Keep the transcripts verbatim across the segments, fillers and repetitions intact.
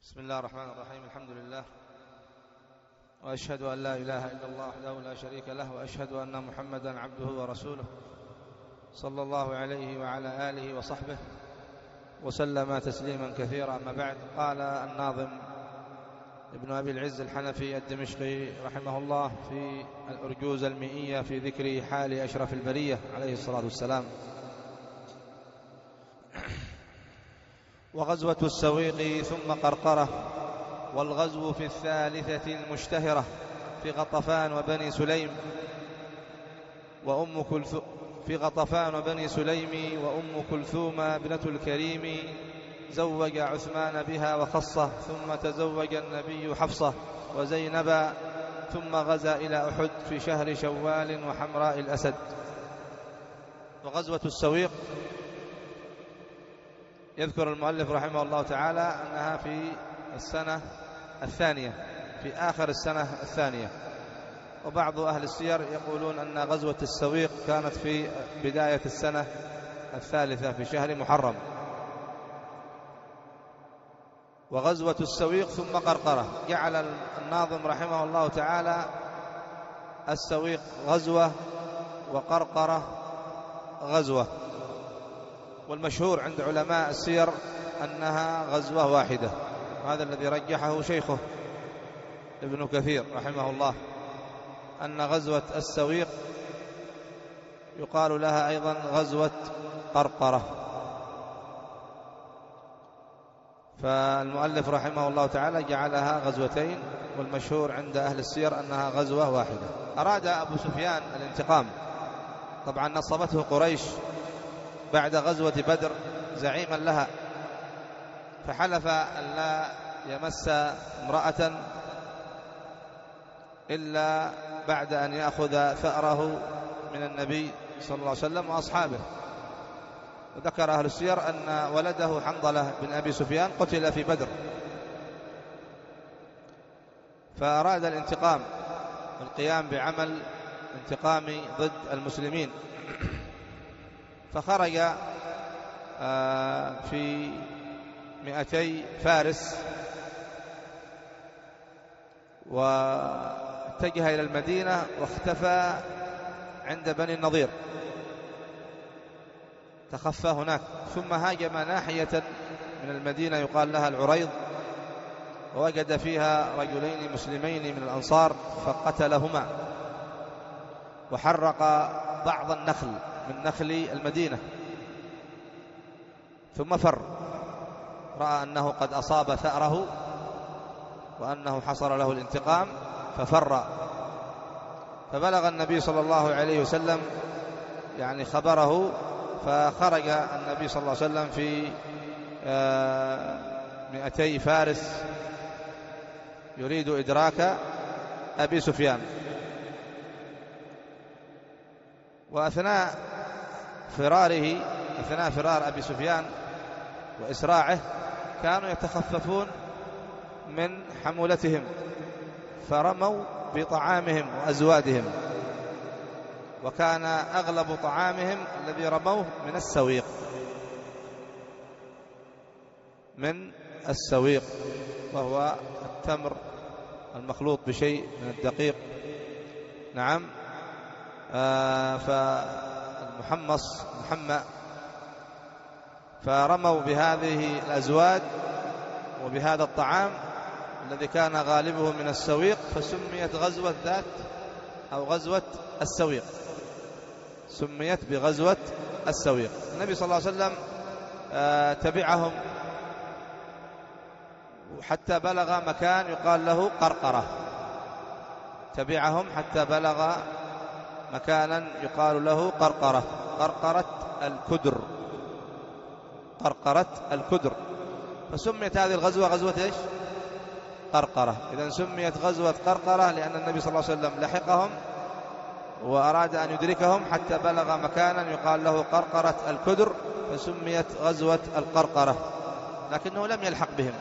بسم الله الرحمن الرحيم. الحمد لله، وأشهد أن لا إله إلا الله وحده لا شريك له، وأشهد أن محمدا عبده ورسوله صلى الله عليه وعلى آله وصحبه وسلم تسليما كثيرا. أما بعد، قال الناظم ابن أبي العز الحنفي الدمشقي رحمه الله في الأرجوز المئية في ذكر حال أشرف البرية عليه الصلاة والسلام: وغزوة السويق ثم قرقرة، والغزو في الثالثة المشتهرة، في غطفان وبني سليم وأم كلثوم في غطفان وبني سليم وأم كلثوم ابنة الكريم، زوج عثمان بها وخصه، ثم تزوج النبي حفصة وزينب، ثم غزا إلى أحد في شهر شوال وحمراء الأسد. وغزوة السويق يذكر المؤلف رحمه الله تعالى أنها في السنة الثانية، في آخر السنة الثانية، وبعض أهل السير يقولون أن غزوة السويق كانت في بداية السنة الثالثة في شهر محرم. وغزوة السويق ثم قرقرة، جعل الناظم رحمه الله تعالى السويق غزوة وقرقرة غزوة، والمشهور عند علماء السير أنها غزوة واحدة، وهذا الذي رجحه شيخه ابن كثير رحمه الله، أن غزوة السويق يقال لها أيضا غزوة قرقرة. فالمؤلف رحمه الله تعالى جعلها غزوتين، والمشهور عند أهل السير أنها غزوة واحدة. أراد أبو سفيان الانتقام، طبعا نصبته قريش بعد غزوة بدر زعيما لها، فحلف أن لا يمس امرأة إلا بعد أن يأخذ ثأره من النبي صلى الله عليه وسلم وأصحابه. وذكر أهل السير أن ولده حنظلة بن أبي سفيان قتل في بدر، فأراد الانتقام والقيام بعمل انتقامي ضد المسلمين، فخرج في مئتي فارس واتجه إلى المدينة، واختفى عند بني النضير، تخفى هناك، ثم هاجم ناحية من المدينة يقال لها العريض، ووجد فيها رجلين مسلمين من الأنصار فقتلهما، وحرق بعض النخل من نخل المدينة، ثم فر، رأى أنه قد أصاب ثأره وأنه حصل له الانتقام ففر. فبلغ النبي صلى الله عليه وسلم يعني خبره، فخرج النبي صلى الله عليه وسلم في مئتي فارس يريد إدراك أبي سفيان. وأثناء فراره أثناء فرار أبي سفيان وإسراعه كانوا يتخففون من حمولتهم، فرموا بطعامهم وأزوادهم، وكان أغلب طعامهم الذي رموه من السويق من السويق وهو التمر المخلوط بشيء من الدقيق، نعم، آه فالمحمص محمى، فرموا بهذه الأزواد وبهذا الطعام الذي كان غالبه من السويق، فسميت غزوة ذات أو غزوة السويق، سميت بغزوة السويق. النبي صلى الله عليه وسلم آه تبعهم حتى بلغ مكان يقال له قرقرة، تبعهم حتى بلغ مكانا يقال له قرقرة، قرقرة الكدر، قرقرة الكدر، فسميت هذه الغزوة غزوة إيش؟ قرقرة. إذن سميت غزوة قرقرة لأن النبي صلى الله عليه وسلم لحقهم وأراد أن يدركهم حتى بلغ مكانا يقال له قرقرة الكدر، فسميت غزوة القرقرة، لكنه لم يلحق بهم.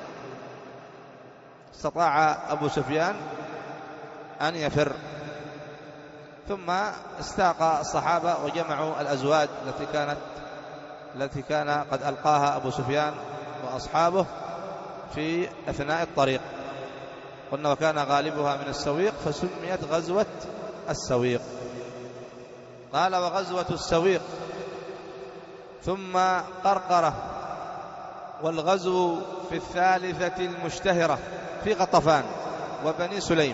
استطاع أبو سفيان أن يفر، ثم استاق الصحابة وجمعوا الأزواد التي كانت التي كان قد ألقاها أبو سفيان وأصحابه، في أثناء الطريق. قلنا وكان غالبها من السويق فسميت غزوة السويق. قال وغزوة السويق ثم قرقرة. والغزو في الثالثة المشتهرة في غطفان وبني سليم.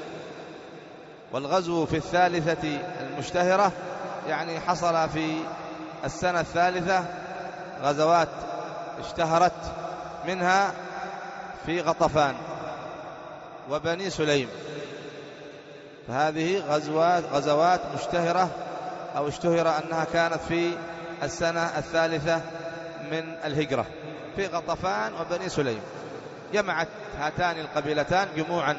والغزو في الثالثة المشتهرة يعني حصل في السنة الثالثة غزوات اشتهرت، منها في غطفان وبني سليم. فهذه غزوات غزوات مشتهرة أو اشتهر أنها كانت في السنة الثالثة من الهجرة في غطفان وبني سليم. جمعت هاتان القبيلتان جموعا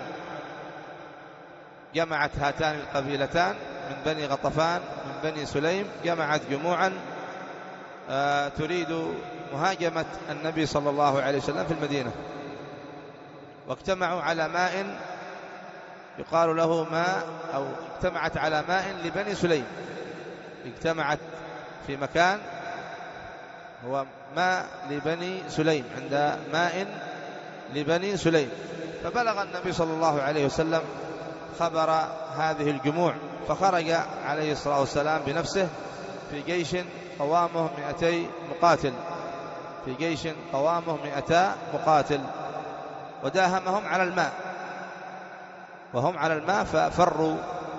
جمعت هاتان القبيلتان من بني غطفان من بني سليم جمعت جموعا آه تريد مهاجمة النبي صلى الله عليه وسلم في المدينة. واجتمعوا على ماء يقال له ماء أو اجتمعت على ماء لبني سليم. اجتمعت في مكان هو ماء لبني سليم عند ماء لبني سليم. فبلغ النبي صلى الله عليه وسلم خبر هذه الجموع، فخرج عليه الصلاة والسلام بنفسه في جيش قوامه مئتي مقاتل في جيش قوامه مئتا مقاتل وداهمهم على الماء وهم على الماء ففروا.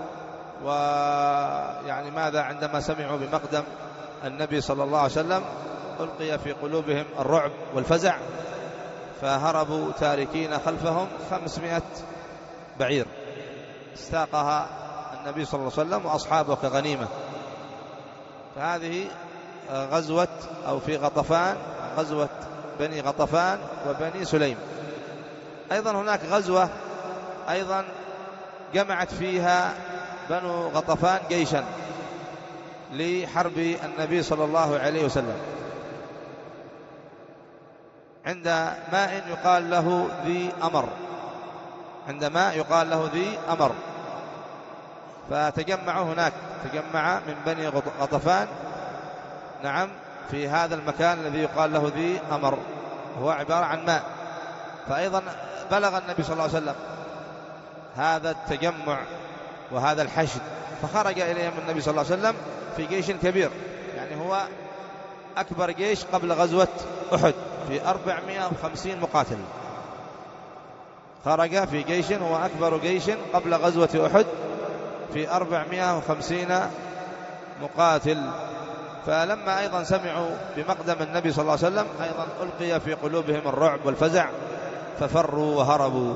ويعني ماذا عندما سمعوا بمقدم النبي صلى الله عليه وسلم ألقي في قلوبهم الرعب والفزع، فهربوا تاركين خلفهم خمسمائة بعير استاقها النبي صلى الله عليه وسلم وأصحابه كغنيمة. فهذه غزوة أو في غطفان غزوة بني غطفان وبني سليم. أيضا هناك غزوة أيضا جمعت فيها بنو غطفان جيشا لحرب النبي صلى الله عليه وسلم عند ماء يقال له ذي أمر عند ماء يقال له ذي أمر. فتجمعوا هناك تجمع من بني غطفان نعم في هذا المكان الذي يقال له ذي أمر، هو عبارة عن ماء. فأيضا بلغ النبي صلى الله عليه وسلم هذا التجمع وهذا الحشد، فخرج إليهم النبي صلى الله عليه وسلم في جيش كبير، يعني هو أكبر جيش قبل غزوة أحد في أربعمائة وخمسين مقاتل. خرج في جيش هو أكبر جيش قبل غزوة أحد في أربعمائة وخمسين مقاتل. فلما أيضا سمعوا بمقدم النبي صلى الله عليه وسلم أيضا ألقي في قلوبهم الرعب والفزع ففروا وهربوا.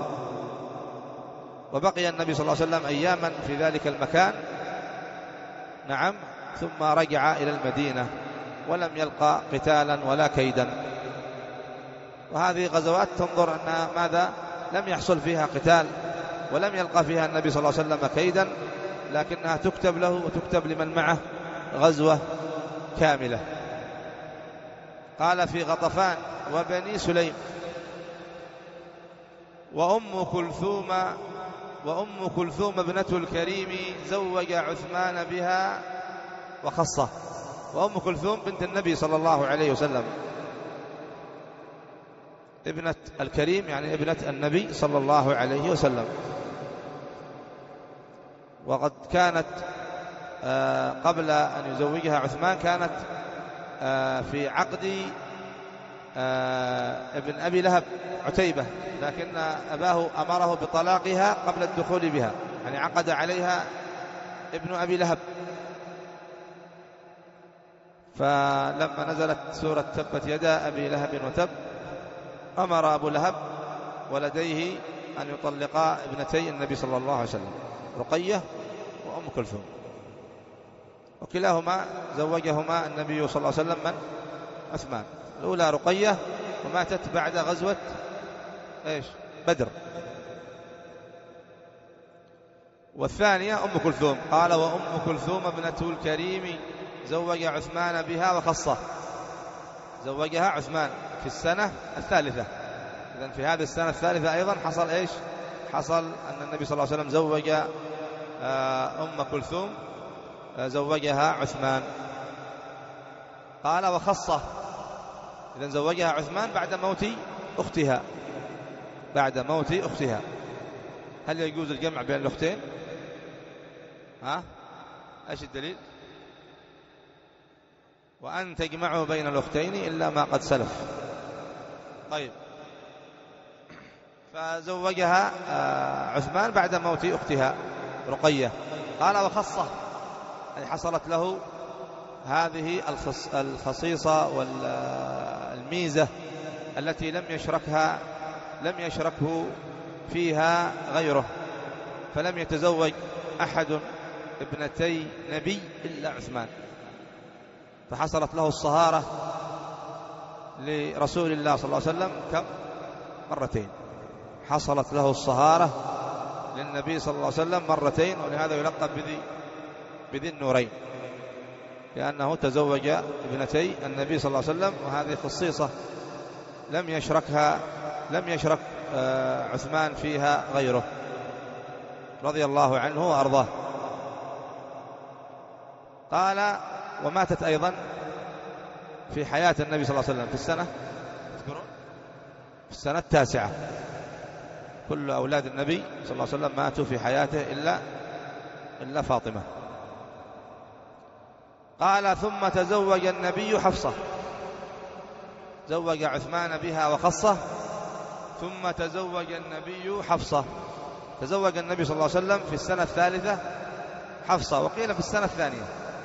وبقي النبي صلى الله عليه وسلم أياما في ذلك المكان نعم ثم رجع إلى المدينة ولم يلقى قتالا ولا كيدا. وهذه غزوات تنظر أن ماذا لم يحصل فيها قتال ولم يلقى فيها النبي صلى الله عليه وسلم كيدا، لكنها تكتب له وتكتب لمن معه غزوة كاملة. قال في غطفان وبني سليم وأم كلثوم وأم كلثوم ابنة الكريم زوج عثمان بها وخصه. وأم كلثوم بنت النبي صلى الله عليه وسلم ابنة الكريم يعني ابنة النبي صلى الله عليه وسلم. وقد كانت قبل أن يزوجها عثمان كانت في عقد ابن أبي لهب عتيبة، لكن أباه أمره بطلاقها قبل الدخول بها، يعني عقد عليها ابن أبي لهب. فلما نزلت سورة تبت يدا أبي لهب وتب أمر أبو لهب ولديه أن يطلقا ابنتي النبي صلى الله عليه وسلم رقية وأم كلثوم، وكلاهما زوجهما النبي صلى الله عليه وسلم من عثمان. الأولى رقية وماتت بعد غزوة إيش بدر، والثانية أم كلثوم. قال وأم كلثوم ابنة الكريم زوج عثمان بها وخصه. زوجها عثمان في السنة الثالثة. إذن في هذه السنة الثالثة أيضا حصل إيش حصل أن النبي صلى الله عليه وسلم زوج أم كلثوم زوجها عثمان. قال وخصه، إذن زوجها عثمان بعد موت أختها بعد موت أختها. هل يجوز الجمع بين الأختين؟ ها؟ ايش الدليل؟ وأن تجمعوا بين الأختين إلا ما قد سلف. طيب، فزوجها عثمان بعد موت أختها رقية. قال وخصه، أي حصلت له هذه الخصيصة والميزة التي لم يشركها لم يشركه فيها غيره، فلم يتزوج أحد ابنتي نبي إلا عثمان، فحصلت له الصهارة لرسول الله صلى الله عليه وسلم كم مرتين. حصلت له الصهارة للنبي صلى الله عليه وسلم مرتين، ولهذا يلقب بذي بذي النورين، لأنه تزوج ابنتي النبي صلى الله عليه وسلم، وهذه خصيصة لم يشركها لم يشرك عثمان فيها غيره رضي الله عنه وأرضاه. قال وماتت أيضا في حياة النبي صلى الله عليه وسلم في السنة في السنة التاسعة. كل أولاد النبي صلى الله عليه وسلم ماتوا في حياته إلا إلا فاطمة. قال ثم تزوج النبي حفصة، زوج عثمان بها وخصه، ثم تزوج النبي حفصة. تزوج النبي صلى الله عليه وسلم في السنة الثالثة حفصة، وقيل في السنة الثانية،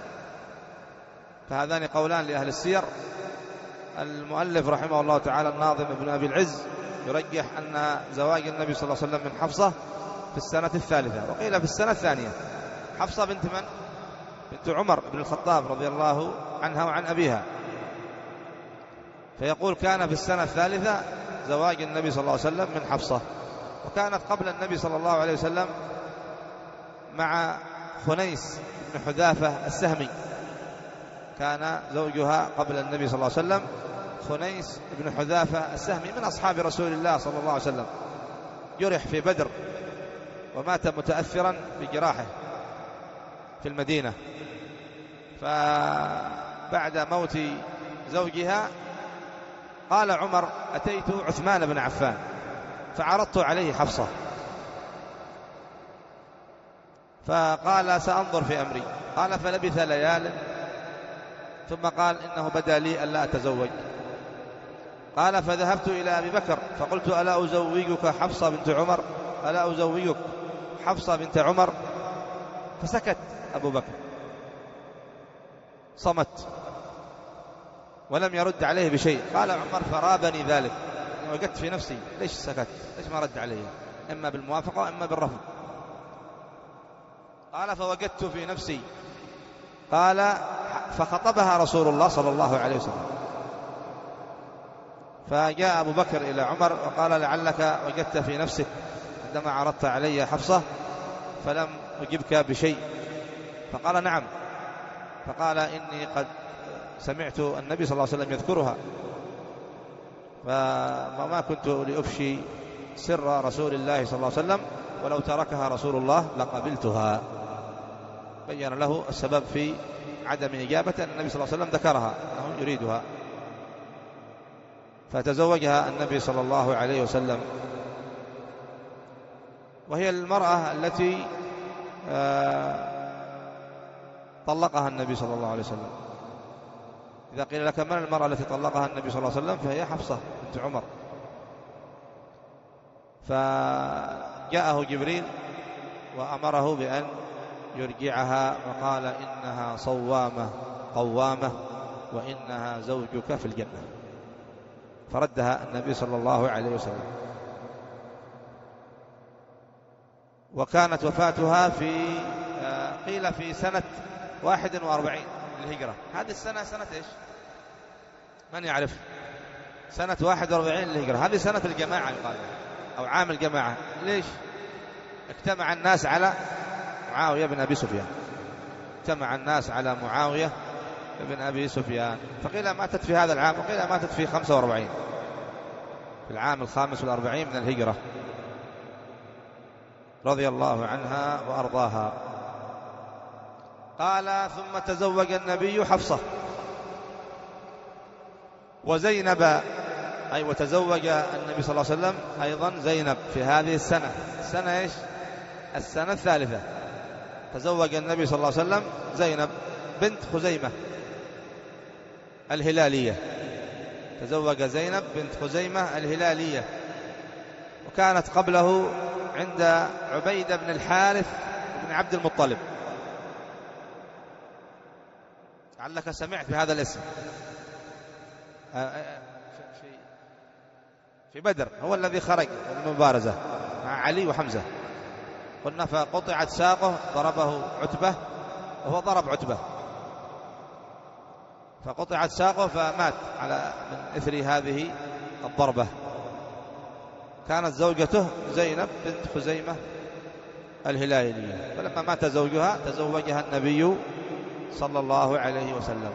فهذان قولان لأهل السير. المؤلف رحمه الله تعالى الناظم ابن أبي العز يرجح أن زواج النبي صلى الله عليه وسلم من حفصة في السنة الثالثة، وقيل في السنة الثانية. حفصة بنت من؟ بنت عمر بن الخطاب رضي الله عنها وعن أبيها، فيقول كان في السنة الثالثة زواج النبي صلى الله عليه وسلم من حفصة. وكانت قبل النبي صلى الله عليه وسلم مع خنيس بن حذافة السهمي، كان زوجها قبل النبي صلى الله عليه وسلم خنيس بن حذافة السهمي من أصحاب رسول الله صلى الله عليه وسلم، جرح في بدر ومات متأثرا بجراحه في المدينة. فبعد موت زوجها قال عمر أتيت عثمان بن عفان فعرضت عليه حفصة، فقال سأنظر في أمري. قال فلبث ليال ثم قال إنه بدا لي ألا أتزوج. قال فذهبت إلى أبي بكر فقلت ألا أزوجك حفصة بنت عمر ألا أزوجك حفصة بنت عمر؟ فسكت أبو بكر، صمت ولم يرد عليه بشيء. قال عمر فرابني ذلك، وجدت في نفسي ليش سكت، ليش ما رد عليه، إما بالموافقة وإما بالرفض. قال فوجدت في نفسي. قال فخطبها رسول الله صلى الله عليه وسلم، فجاء أبو بكر إلى عمر وقال لعلك وجدت في نفسك عندما عرضت علي حفصة فلم أجبك بشيء. فقال نعم. فقال إني قد سمعت النبي صلى الله عليه وسلم يذكرها، فما كنت لأفشي سر رسول الله صلى الله عليه وسلم، ولو تركها رسول الله لقبلتها. بين له السبب في عدم إجابة أن النبي صلى الله عليه وسلم ذكرها أنه يريدها، فتزوجها النبي صلى الله عليه وسلم. وهي المرأة التي طلقها النبي صلى الله عليه وسلم. إذا قيل لك من المرأة التي طلقها النبي صلى الله عليه وسلم فهي حفصة بنت عمر. فجاءه جبريل وأمره بأن يرجعها، وقال إنها صوامة قوامة وإنها زوجك في الجنة، فردها النبي صلى الله عليه وسلم. وكانت وفاتها في قيل في سنة واحد وأربعين للهجرة. هذه السنة سنة إيش؟ من يعرف؟ سنة واحد وأربعين للهجرة، هذه سنة الجماعة يقال، أو عام الجماعة. ليش؟ اجتمع الناس على معاوية بن أبي سفيان، اجتمع الناس على معاوية بن أبي سفيان، فقيل ماتت في هذا العام، وقيل ماتت في خمسة وأربعين في العام الخامس والأربعين من الهجرة، رضي الله عنها وأرضاها. قال ثم تزوج النبي حفصة وزينب أي وتزوج النبي صلى الله عليه وسلم أيضا زينب في هذه السنة. السنة إيش؟ السنة الثالثة. تزوج النبي صلى الله عليه وسلم زينب بنت خزيمة الهلالية. تزوج زينب بنت خزيمة الهلالية، وكانت قبله عند عبيدة بن الحارث بن عبد المطلب. لعلك سمعت بهذا الاسم في بدر، هو الذي خرج المبارزة مع علي وحمزة. قلنا فقطعت ساقه، ضربه عتبة وهو ضرب عتبة، فقطعت ساقه فمات على من إثر هذه الضربة. كانت زوجته زينب بنت خزيمة الهلالية، فلما مات زوجها تزوجها النبي صلى الله عليه وسلم،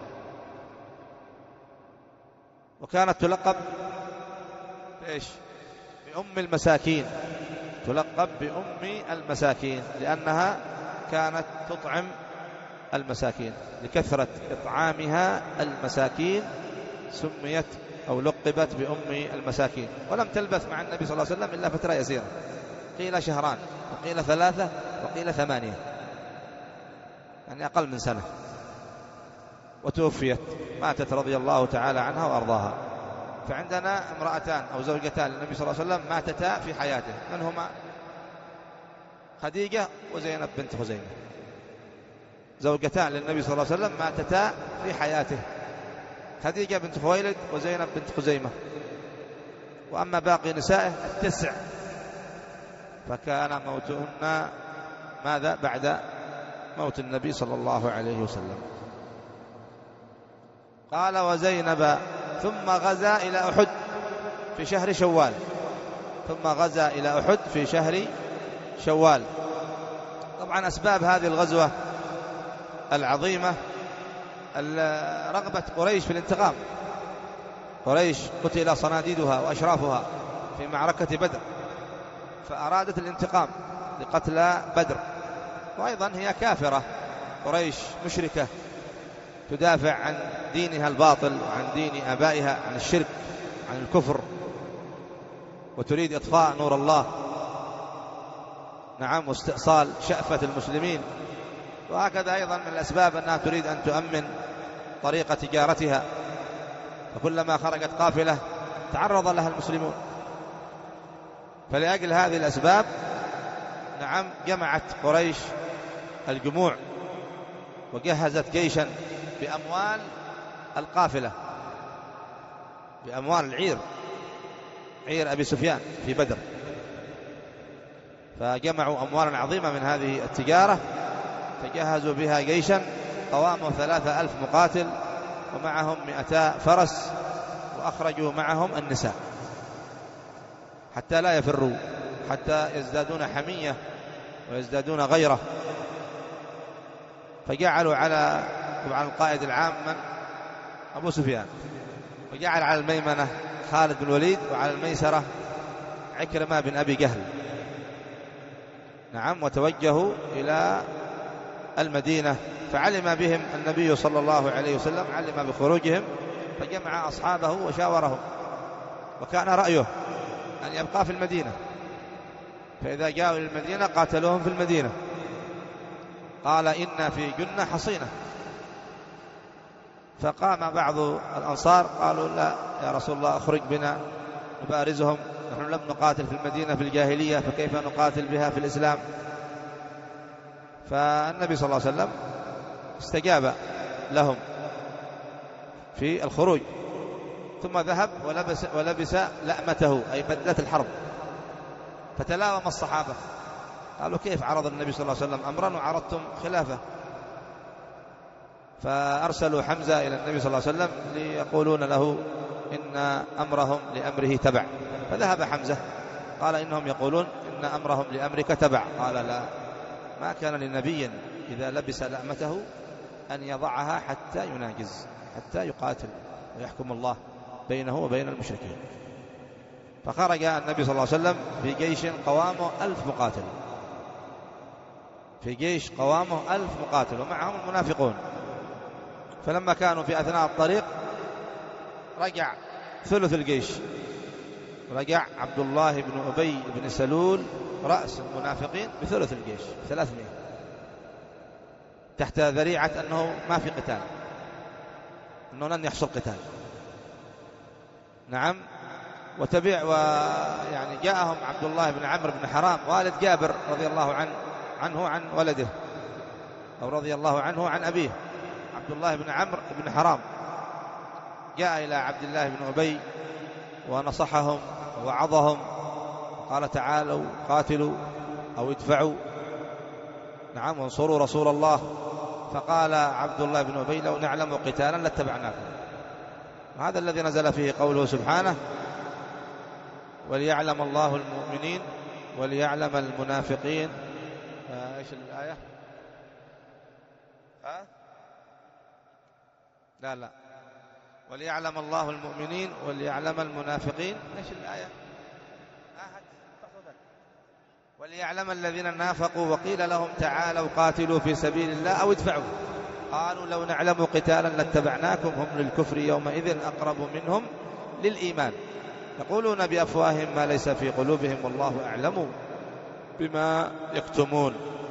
وكانت تلقب إيش؟ بأم المساكين. تلقب بأم المساكين لأنها كانت تطعم المساكين، لكثرة إطعامها المساكين سميت أو لقبت بأم المساكين. ولم تلبث مع النبي صلى الله عليه وسلم إلا فترة يسيرة، قيل شهران وقيل ثلاثة وقيل ثمانية، يعني أقل من سنة، وتوفيت، ماتت رضي الله تعالى عنها وأرضاها. فعندنا امرأتان أو زوجتان للنبي صلى الله عليه وسلم ماتتا في حياته، من هما؟ خديجة وزينب بنت خزيمة، زوجتان للنبي صلى الله عليه وسلم ماتتا في حياته، خديجة بنت خويلد وزينب بنت خزيمة. وأما باقي نسائه التسع فكان موتهن ماذا؟ بعد موت النبي صلى الله عليه وسلم. قال وزينب ثم غزا إلى أحد في شهر شوال. ثم غزا إلى أحد في شهر شوال. طبعا أسباب هذه الغزوة العظيمة رغبة قريش في الانتقام. قريش قتل صناديدها وأشرافها في معركة بدر، فأرادت الانتقام لقتل بدر. وأيضا هي كافرة، قريش مشركة تدافع عن دينها الباطل وعن دين آبائها، عن الشرك، عن الكفر، وتريد إطفاء نور الله، نعم، واستئصال شأفة المسلمين. وهكذا أيضا من الأسباب أنها تريد أن تؤمن طريقة تجارتها، فكلما خرجت قافلة تعرض لها المسلمون. فلأجل هذه الأسباب نعم جمعت قريش الجموع وجهزت جيشا بأموال القافلة، بأموال العير، عير أبي سفيان في بدر. فجمعوا أموالا عظيمة من هذه التجارة، فجهزوا بها جيشا قوامه ثلاثة ألف مقاتل ومعهم مئتا فرس، وأخرجوا معهم النساء حتى لا يفروا، حتى يزدادون حمية ويزدادون غيرة. فجعلوا على طبعا القائد العام من؟ أبو سفيان، وجعل على الميمنة خالد بن الوليد، وعلى الميسرة عكرمة بن أبي جهل. نعم، وتوجهوا إلى المدينة، فعلم بهم النبي صلى الله عليه وسلم، علم بخروجهم، فجمع أصحابه وشاورهم، وكان رأيه أن يبقى في المدينة، فإذا جاءوا إلى المدينة قاتلوهم في المدينة. قال إن في جنة حصينة. فقام بعض الأنصار قالوا لا يا رسول الله أخرج بنا نبارزهم، نحن لم نقاتل في المدينة في الجاهلية، فكيف نقاتل بها في الإسلام؟ فالنبي صلى الله عليه وسلم استجاب لهم في الخروج، ثم ذهب ولبس, ولبس لأمته أي بدلة الحرب. فتلاوم الصحابة قالوا كيف عرض النبي صلى الله عليه وسلم أمرا وعرضتم خلافه؟ فأرسلوا حمزة إلى النبي صلى الله عليه وسلم ليقولون له إن أمرهم لأمره تبع. فذهب حمزة قال إنهم يقولون إن أمرهم لأمرك تبع. قال لا، ما كان لنبي إذا لبس لأمته أن يضعها حتى يناجز، حتى يقاتل ويحكم الله بينه وبين المشركين. فخرج النبي صلى الله عليه وسلم في جيش قوامه ألف مقاتل، في جيش قوامه ألف مقاتل ومعهم المنافقون. فلما كانوا في أثناء الطريق رجع ثلث الجيش. رجع عبد الله بن أبي بن سلول رأس المنافقين بثلث الجيش ثلاثمائة، تحت ذريعة أنه ما في قتال، أنه لن يحصل قتال. نعم. وتبع ويعني جاءهم عبد الله بن عمرو بن حرام والد جابر رضي الله عنه عنه عن ولده، أو رضي الله عنه عن أبيه. عبد الله بن عمرو بن حرام جاء إلى عبد الله بن أبي ونصحهم ووعظهم، قال تعالوا قاتلوا أو ادفعوا، نعم، وانصروا رسول الله. فقال عبد الله بن أبي لو نعلم قتالا لاتبعناكم. هذا الذي نزل فيه قوله سبحانه وليعلم الله المؤمنين وليعلم المنافقين. آه ايش الآية؟ ها؟ لا لا وليعلم الله المؤمنين وليعلم المنافقين. ايش الآية؟ وليعلم الذين نافقوا وقيل لهم تعالوا قاتلوا في سبيل الله أو ادفعوا قالوا لو نعلم قتالا لاتبعناكم هم للكفر يومئذ أقرب منهم للإيمان يقولون بأفواههم ما ليس في قلوبهم والله أعلم بما يكتمون.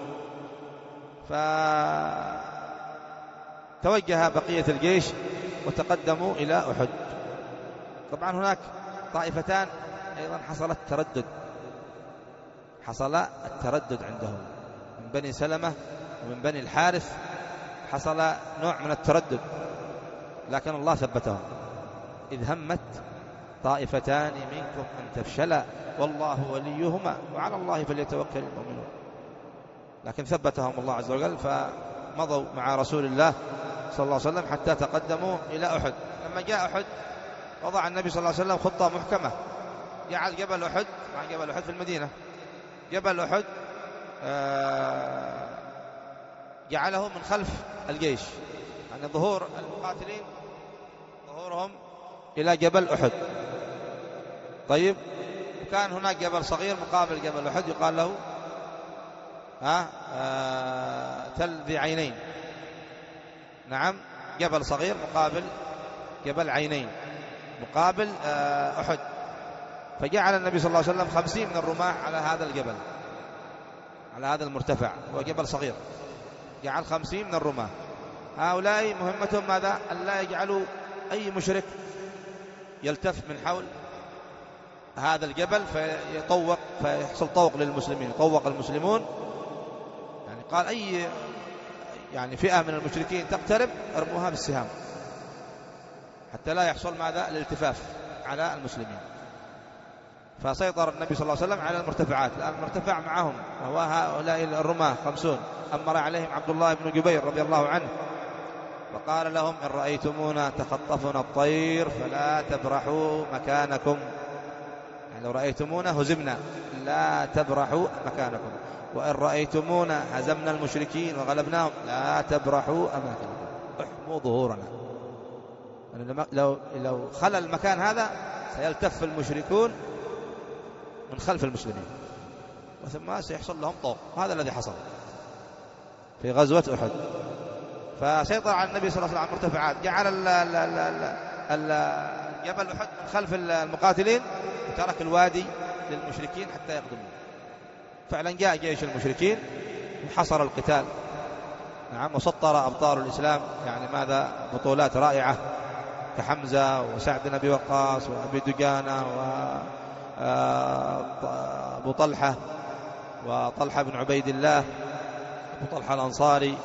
فتوجه بقية الجيش وتقدموا إلى أحد. طبعا هناك طائفتان أيضا حصلت تردد، حصل التردد عندهم من بني سلمة ومن بني الحارث، حصل نوع من التردد، لكن الله ثبتهم. إذ همت طائفتان منكم أن تفشلا والله وليهما وعلى الله فليتوكل المؤمنون. لكن ثبتهم الله عز وجل، فمضوا مع رسول الله صلى الله عليه وسلم حتى تقدموا إلى أحد. لما جاء أحد وضع النبي صلى الله عليه وسلم خطة محكمة، جعل جبل أحد مع جبل أحد في المدينة، جبل أحد جعله من خلف الجيش، يعني ظهور المقاتلين ظهورهم إلى جبل أحد. طيب، وكان هناك جبل صغير مقابل جبل أحد يقال له ها آه تل ذي عينين. نعم، جبل صغير مقابل جبل عينين مقابل آه أحد. فجعل النبي صلى الله عليه وسلم خمسين من الرماح على هذا الجبل، على هذا المرتفع، هو جبل صغير، جعل خمسين من الرماح. هؤلاء مهمتهم ماذا؟ أن لا يجعلوا أي مشرك يلتف من حول هذا الجبل فيطوق، فيحصل طوق للمسلمين، يطوق المسلمون. يعني قال أي يعني فئة من المشركين تقترب ارموها بالسهام حتى لا يحصل ماذا؟ الالتفاف على المسلمين. فسيطر النبي صلى الله عليه وسلم على المرتفعات. الآن المرتفع معهم وهو هؤلاء الرماة خمسون. أمر عليهم عبد الله بن جبير رضي الله عنه وقال لهم إن رأيتمونا تخطفنا الطير فلا تبرحوا مكانكم، يعني لو رأيتمونا هزمنا لا تبرحوا مكانكم، وإن رأيتمونا هزمنا المشركين وغلبناهم لا تبرحوا أماكنكم، احموا ظهورنا. يعني لو لو خلى المكان هذا سيلتف المشركون من خلف المسلمين وثم سيحصل لهم طوق. هذا الذي حصل في غزوة أحد. فسيطر على النبي صلى الله عليه وسلم مرتفعات، جعل جبل أحد من خلف المقاتلين وترك الوادي للمشركين حتى يقدموا. فعلا جاء جيش المشركين وحصر القتال. نعم، وسطر أبطال الإسلام يعني ماذا؟ بطولات رائعة كحمزة وسعد بن أبي وقاص وأبي دجانة وأبو طلحة وطلحة بن عبيد الله، أبو طلحة الأنصاري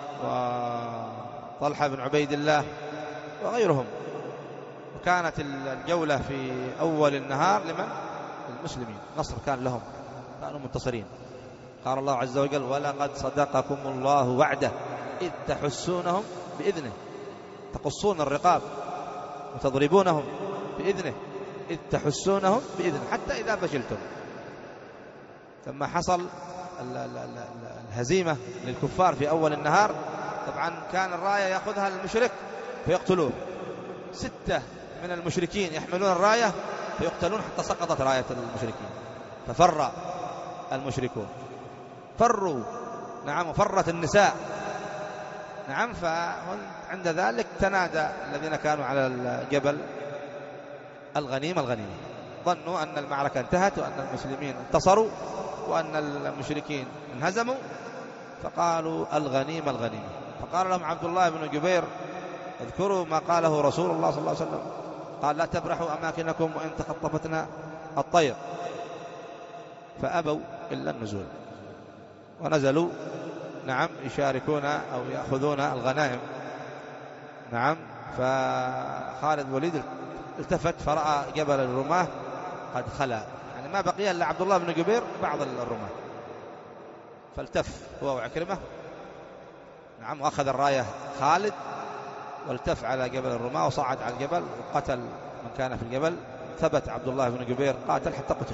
وطلحة بن عبيد الله وغيرهم. وكانت الجولة في أول النهار لمن؟ المسلمين، نصر كان لهم، كانوا منتصرين. قال الله عز وجل ولقد صدقكم الله وعده إذ تحسونهم بإذنه، تقصون الرقاب وتضربونهم بإذنه إذ تحسونهم بإذنه حتى إذا فشلتم. ثم حصل الهزيمة للكفار في أول النهار. طبعا كان الراية يأخذها المشرك فيقتلوه، ستة من المشركين يحملون الراية فيقتلون حتى سقطت راية المشركين، ففر المشركون، فروا. نعم، وفرت النساء. نعم، فعند ذلك تنادى الذين كانوا على الجبل الغنيمة الغنيمة، ظنوا أن المعركة انتهت وأن المسلمين انتصروا وأن المشركين انهزموا، فقالوا الغنيمة الغنيمة. فقال لهم عبد الله بن جبير اذكروا ما قاله رسول الله صلى الله عليه وسلم، قال لا تبرحوا أماكنكم وإن تخطفتنا الطير، فأبوا إلا النزول، ونزلوا نعم يشاركون أو يأخذون الغنائم. نعم. فخالد بن الوليد التفت فرأى جبل الرماة قد خلا، يعني ما بقي إلا عبد الله بن جبير بعض الرماة، فالتف هو وعكرمة نعم وأخذ الراية خالد والتف على جبل الرماة وصعد على الجبل وقتل من كان في الجبل. ثبت عبد الله بن جبير قاتل حتى قتل،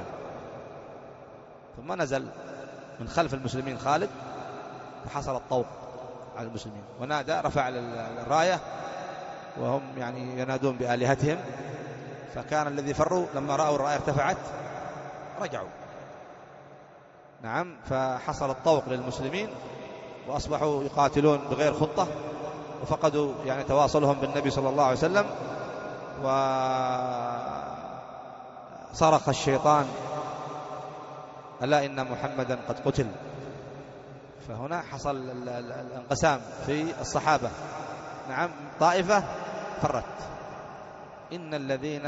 ثم نزل من خلف المسلمين خالد فحصل الطوق على المسلمين ونادى، رفع الراية وهم يعني ينادون بآلهتهم، فكان الذي فروا لما رأوا الراية ارتفعت رجعوا. نعم. فحصل الطوق للمسلمين وأصبحوا يقاتلون بغير خطة وفقدوا يعني تواصلهم بالنبي صلى الله عليه وسلم. وصرخ الشيطان ألا إن محمدا قد قتل. فهنا حصل الانقسام في الصحابة. نعم. طائفة فرت، إن الذين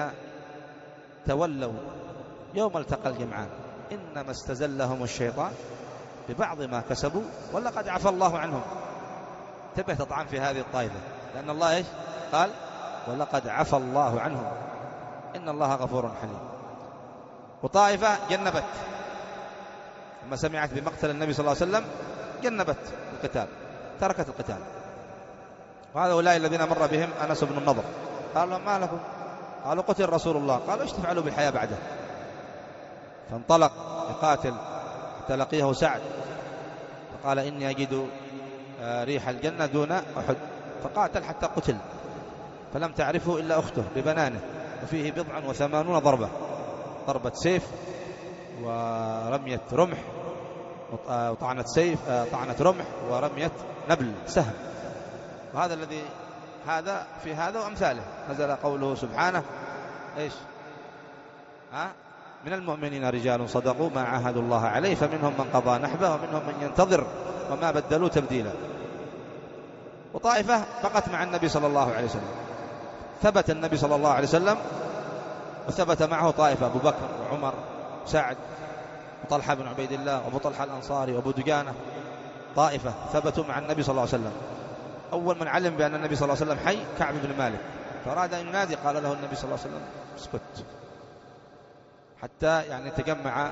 تولوا يوم التقى الجمعان إنما استزلهم الشيطان ببعض ما كسبوا ولقد عفى الله عنهم. انتبه تطعن في هذه الطائفة، لأن الله إيش قال؟ ولقد عفى الله عنهم إن الله غفور حليم. وطائفة جنبت لما سمعت بمقتل النبي صلى الله عليه وسلم جنبت القتال، تركت القتال. وهذا أولئك الذين مر بهم أنس بن النضر، قال لهم ما لكم؟ قالوا قتل رسول الله. قالوا ايش تفعلوا بالحياة بعده؟ فانطلق يقاتل تلقيه سعد فقال إني أجد ريح الجنة دون أحد، فقاتل حتى قتل، فلم تعرفه إلا أخته ببنانه، وفيه بضع وثمانون ضربة، ضربة سيف ورمية رمح وطعنة سيف طعنة رمح ورمية نبل سهم. وهذا الذي هذا في هذا وأمثاله نزل قوله سبحانه إيش ها من المؤمنين رجال صدقوا ما عاهدوا الله عليه فمنهم من قضى نحبه ومنهم من ينتظر وما بدلوا تبديلا. وطائفة بقت مع النبي صلى الله عليه وسلم، ثبت النبي صلى الله عليه وسلم وثبت معه طائفة أبو بكر وعمر سعد وطلحة بن عبيد الله وأبو طلحة الأنصاري وأبو دجانة، طائفة ثبتوا مع النبي صلى الله عليه وسلم. أول من علم بأن النبي صلى الله عليه وسلم حي كعب بن مالك، فأراد أن ينادي قال له النبي صلى الله عليه وسلم اسكت، حتى يعني تجمع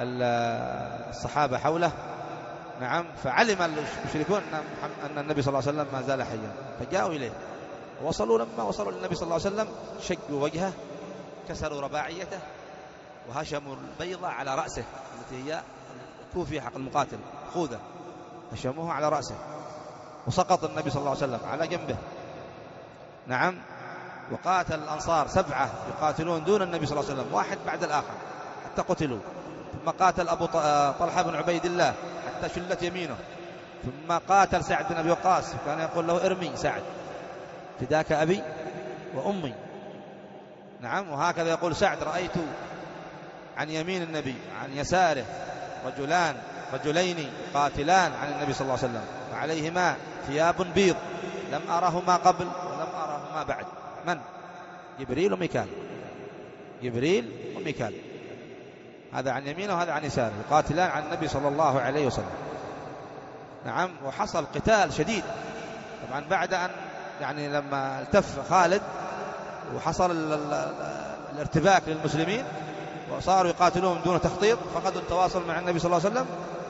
الصحابة حوله. نعم. فعلم المشركون أن النبي صلى الله عليه وسلم ما زال حيا، فجاءوا إليه ووصلوا. لما وصلوا للنبي صلى الله عليه وسلم شقوا وجهه، كسروا رباعيته، وهشموا البيضة على رأسه التي هي كوفية حق المقاتل خوذة، هشموه على رأسه، وسقط النبي صلى الله عليه وسلم على جنبه. نعم. وقاتل الأنصار سبعة يقاتلون دون النبي صلى الله عليه وسلم واحد بعد الآخر حتى قتلوا. ثم قاتل أبو طلحة بن عبيد الله حتى شلت يمينه. ثم قاتل سعد بن أبي وقاص، كان يقول له ارمي سعد فداك أبي وأمي. نعم. وهكذا يقول سعد رأيت عن يمين النبي عن يساره رجلان رجلين قاتلان عن النبي صلى الله عليه وسلم وعليهما ثياب بيض لم أرهما قبل ولم أرهما بعد. من؟ جبريل وميكال، جبريل وميكال، هذا عن يمينه وهذا عن يساره، يقاتلان عن النبي صلى الله عليه وسلم. نعم. وحصل قتال شديد طبعا بعد أن يعني لما التف خالد وحصل الارتباك للمسلمين وصاروا يقاتلون دون تخطيط، فقدوا التواصل مع النبي صلى الله عليه وسلم،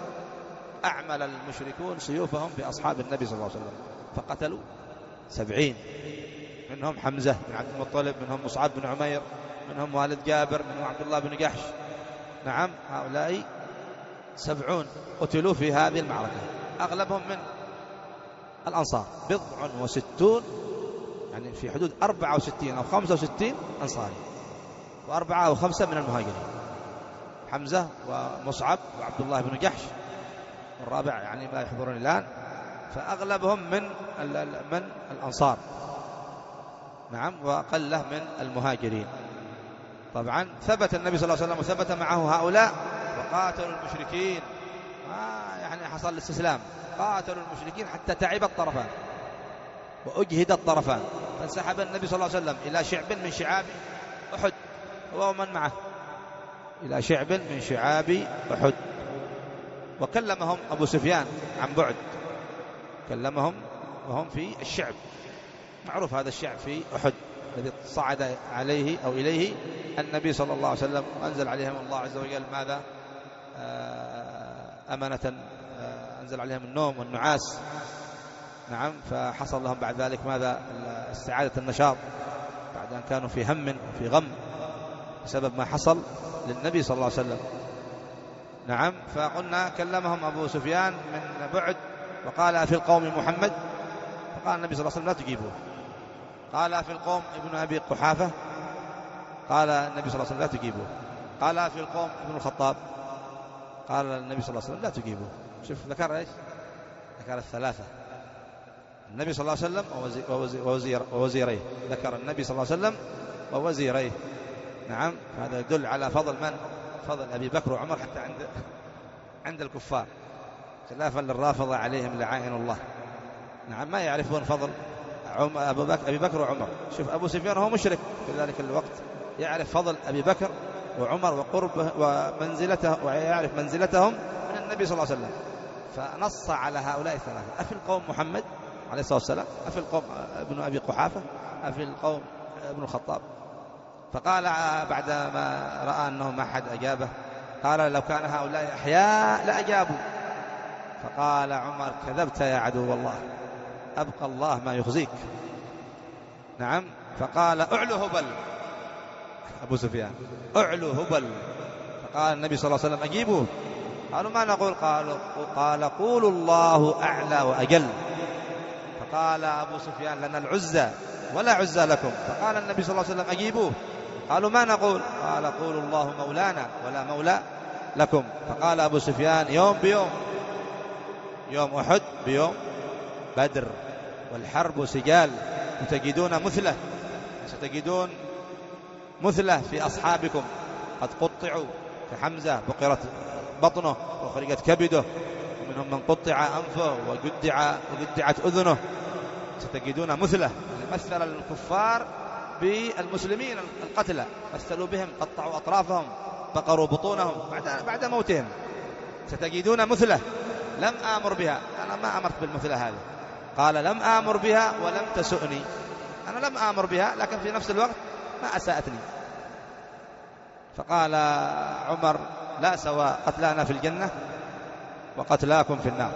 أعمل المشركون سيوفهم بأصحاب النبي صلى الله عليه وسلم فقتلوا سبعين، منهم حمزة بن عبد المطلب، منهم مصعب بن عمير، منهم والد جابر، منهم عبد الله بن جحش. نعم. هؤلاء سبعون قتلوا في هذه المعركة، أغلبهم من الأنصار، بضع وستون يعني في حدود أربعة وستين أو خمسة وستين أنصاري وأربعة أو خمسة من المهاجرين، حمزة ومصعب وعبد الله بن جحش، والرابع يعني ما يحضرون الآن، فأغلبهم من من الأنصار. نعم. وقلة من المهاجرين. طبعا ثبت النبي صلى الله عليه وسلم وثبت معه هؤلاء وقاتلوا المشركين، آه يعني حصل الاستسلام، قاتلوا المشركين حتى تعب الطرفان وأجهد الطرفان، فانسحب النبي صلى الله عليه وسلم إلى شعب من شعاب أحد هو ومن معه، إلى شعب من شعاب أحد، وكلمهم أبو سفيان عن بعد، كلمهم وهم في الشعب، معروف هذا الشعب في أحد الذي صعد عليه أو إليه النبي صلى الله عليه وسلم، وأنزل عليهم الله عز وجل ماذا؟ أمانة، أنزل عليهم النوم والنعاس، نعم، فحصل لهم بعد ذلك ماذا؟ استعادة النشاط بعد أن كانوا في هم وفي غم بسبب ما حصل للنبي صلى الله عليه وسلم. نعم، فقلنا كلمهم أبو سفيان من بعد وقال في القوم محمد، فقال النبي صلى الله عليه وسلم لا تجيبوه. قال في القوم ابن أبي قحافة، قال النبي صلى الله عليه وسلم لا تجيبوه. قال في القوم ابن الخطاب، قال النبي صلى الله عليه وسلم لا تجيبوه. شوف ذكر ايش؟ ذكر الثلاثة، النبي صلى الله عليه وسلم ووزير ووزيريه، ذكر النبي صلى الله عليه وسلم ووزيريه. نعم، هذا يدل على فضل من؟ فضل أبي بكر وعمر حتى عند عند الكفار، خلافا للرافضة عليهم لعائن الله. نعم، ما يعرفون فضل أبو بكر أبي بكر وعمر. شوف أبو سفيان هو مشرك في ذلك الوقت، يعرف فضل أبي بكر وعمر وقربه ومنزلته، ويعرف منزلتهم من النبي صلى الله عليه وسلم، فنص على هؤلاء الثلاثة. أفي القوم محمد عليه الصلاة والسلام، أفي القوم ابن أبي قحافة، أفي القوم ابن الخطاب. فقال بعدما رأى أنه ما أحد أجابه، قال لو كان هؤلاء أحياء لأجابوا. فقال عمر كذبت يا عدو الله، أبقى الله ما يخزيك. نعم، فقال أعلو هبل أبو سفيان، أعلو هبل. فقال النبي صلى الله عليه وسلم أجيبوه. قالوا ما نقول؟ قالوا قال قولوا الله أعلى وأجل. فقال أبو سفيان لنا العزة ولا عزة لكم. فقال النبي صلى الله عليه وسلم أجيبوه. قالوا ما نقول؟ قال قولوا الله مولانا ولا مولى لكم. فقال أبو سفيان يوم بيوم، يوم أحد بيوم بدر، والحرب سجال، وتجدون مثله، ستجدون مثله في أصحابكم قد قطعوا، كحمزة بقرت بطنه وخرجت كبده، ومنهم من قطع أنفه وقدع وقدعت أذنه، ستجدون مثله. مثل الكفار بالمسلمين القتلى، مثلوا بهم، قطعوا أطرافهم، بقروا بطونهم بعد, بعد موتهم. ستجدون مثله لم آمر بها، أنا ما أمرت بالمثلة هذه. قال لم آمر بها ولم تسؤني، أنا لم آمر بها لكن في نفس الوقت ما أساءتني. فقال عمر لا سواء، قتلانا في الجنة وقتلاكم في النار.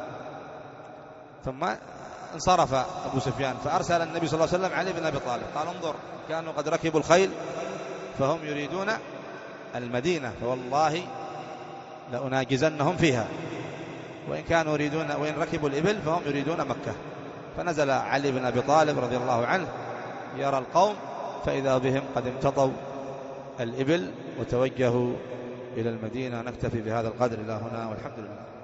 ثم انصرف أبو سفيان، فأرسل النبي صلى الله عليه وسلم علي بن أبي طالب، قال انظر كانوا قد ركبوا الخيل فهم يريدون المدينة، فوالله لأناجزنهم فيها، وإن كانوا يريدون وإن ركبوا الإبل فهم يريدون مكة. فنزل علي بن أبي طالب رضي الله عنه يرى القوم، فإذا بهم قد امتطوا الإبل وتوجهوا إلى المدينة. نكتفي بهذا القدر إلى هنا، والحمد لله.